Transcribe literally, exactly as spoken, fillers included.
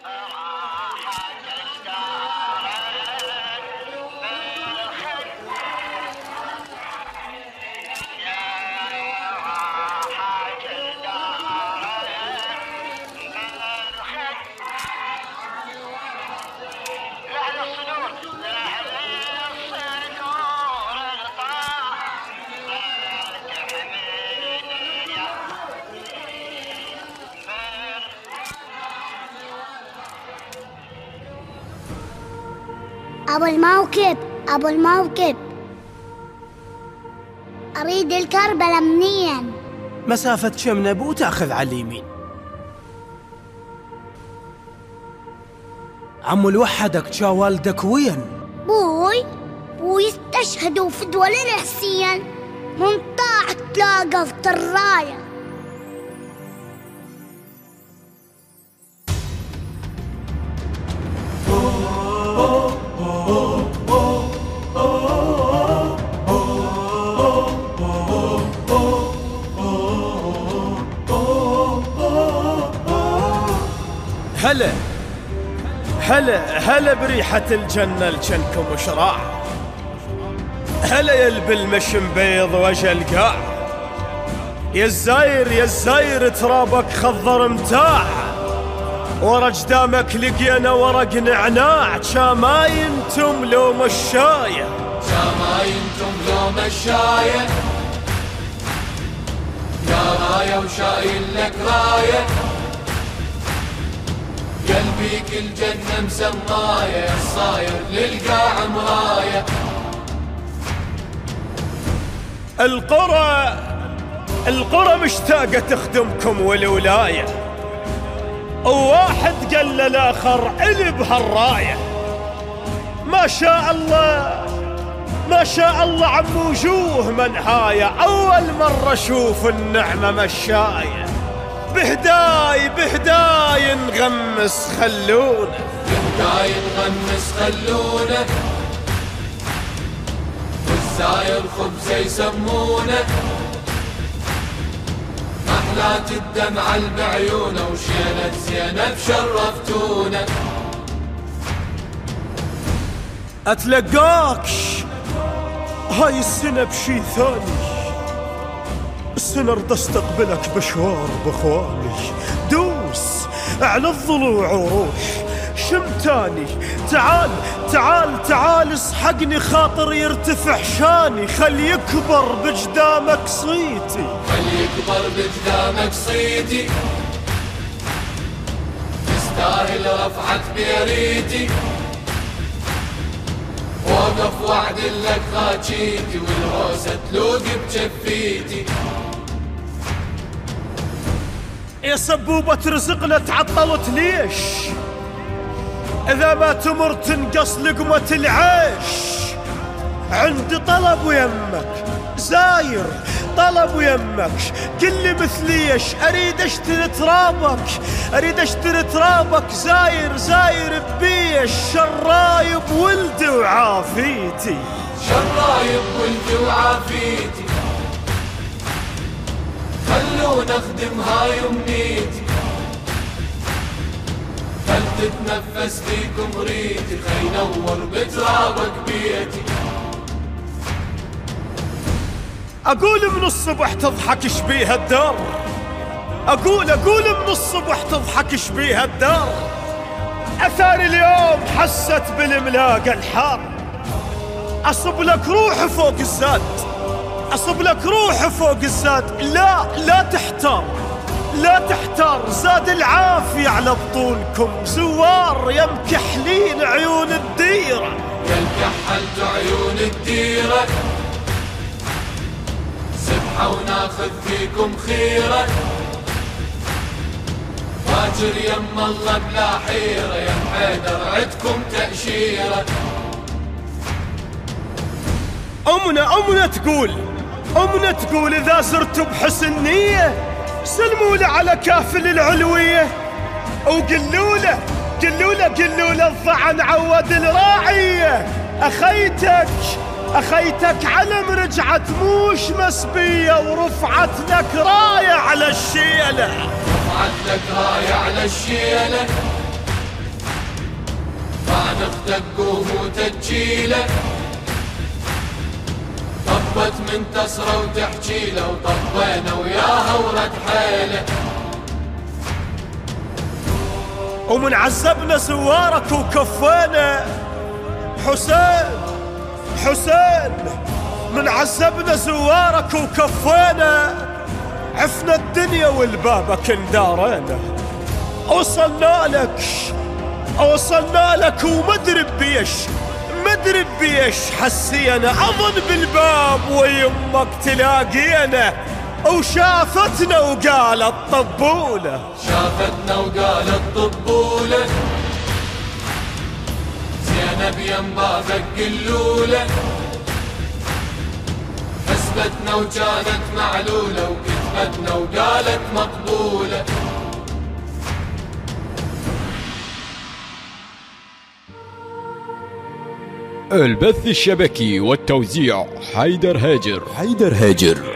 أبو الموكب أبو الموكب، أريد الكربلة منين؟ مسافة كم نبو تاخذ على اليمين. عمو الوحدك جا والدك وين؟ بوي بوي استشهدوا في دول الحسين من طاعت تلاقفت الراية. هلا هلا هلا بريحة الجنة لجنكم وشراع. هلا يا البلمشم بيض وجل قاع. يا الزاير يا الزاير ترابك خضر متاع. ورا جدامك لقينا ورق نعناع. شاماينتم لو مشاية شاماينتم لو مشاية. يا راية وشايل لك راية. قلبيك الجنة مسماية. الصاير للقاع مراية. القرى القرى مشتاقة تخدمكم والولاية. وواحد قال للآخر علي بهالراية. ما شاء الله ما شاء الله عم وجوه منهاية. أول مرة أشوف النعمة مشاية. بهداي بهداي نغمس خلونا. بهداي نغمس خلونا. والزاير خبزة يسمونه. محلات الدمعة بعيونه. وشيلة زينب شرفتونا. أتلقاكش هاي السنة بشي ثاني. السنة رد استقبلك بشوار بإخواني. دوس على الضلوع وروح شمتاني. تعال تعال تعال اسحقني خاطر يرتفع شاني. خل يكبر بجدامك صيتي. خل يكبر بجدامك صيتي. تستاهل رفعة بيريتي. وقف وعد لك خاجيتي. والهوسة تلوق بجفيتي. يا سبوبة رزقنا تعطلت ليش؟ إذا ما تمر تنقص لقمة العيش. عندي طلب ويمك زاير طلب ويمك. كل مثليش أريد أشتري ترابك. أريد أشتري ترابك زاير زاير ببيش. شرايب ولدي وعافيتي. شرايب ولدي وعافيتي. خلونا نخدم هاي أمنيتي. خل تتنفس فيكم ريتي. خي نور بترابك بيتي. أقول من الصبح تضحك شبيه الدار. أقول أقول من الصبح تضحك شبيه الدار. أثار اليوم حست بالملاقى الحار. أصب لك روح فوق الزاد. أصب لك روح فوق الزاد. لا لا تحتار لا تحتار. زاد العافية على بطولكم. زوار يا مكحلين عيون الديرة. يا الكحلت عيون الديرة. سبحة وناخذ فيكم خيرة. واجر يم الله بلا حيرة. يا حيدر عدكم تأشيرة. أمنا أمنا تقول أمنا تقول إذا زرتوا بحسن نية سلموا له على كافل العلوية. وقلوا له قلوا له قلوا له الضعن عود الراعية. أخيتك أخيتك علم رجعت موش مسبية. ورفعت لك راية على الشيلة. رفعت لك راية على الشيلة. عن اختك قوم وتجيله، طبت من تسرى وتحكي له وطبينا وياها ورد حيله. ومن عذبنا زوارك وكفينا حسين حسين، من عذبنا زوارك وكفينا، عفنا الدنيا والبابك اندارينا. وصلنا لك وصلنا لك ومدري بيش مدري بيش حسينا، اظن بالباب ويمك تلاقينا، وشافتنا وقالت طبولة، شافتنا وقالت طبولة، زينب يم بابك قلولة، حسبتنا وكانت معلولة، وكتبتنا وقالت مقبولة. البث الشبكي والتوزيع حيدر هاجر. حيدر هاجر.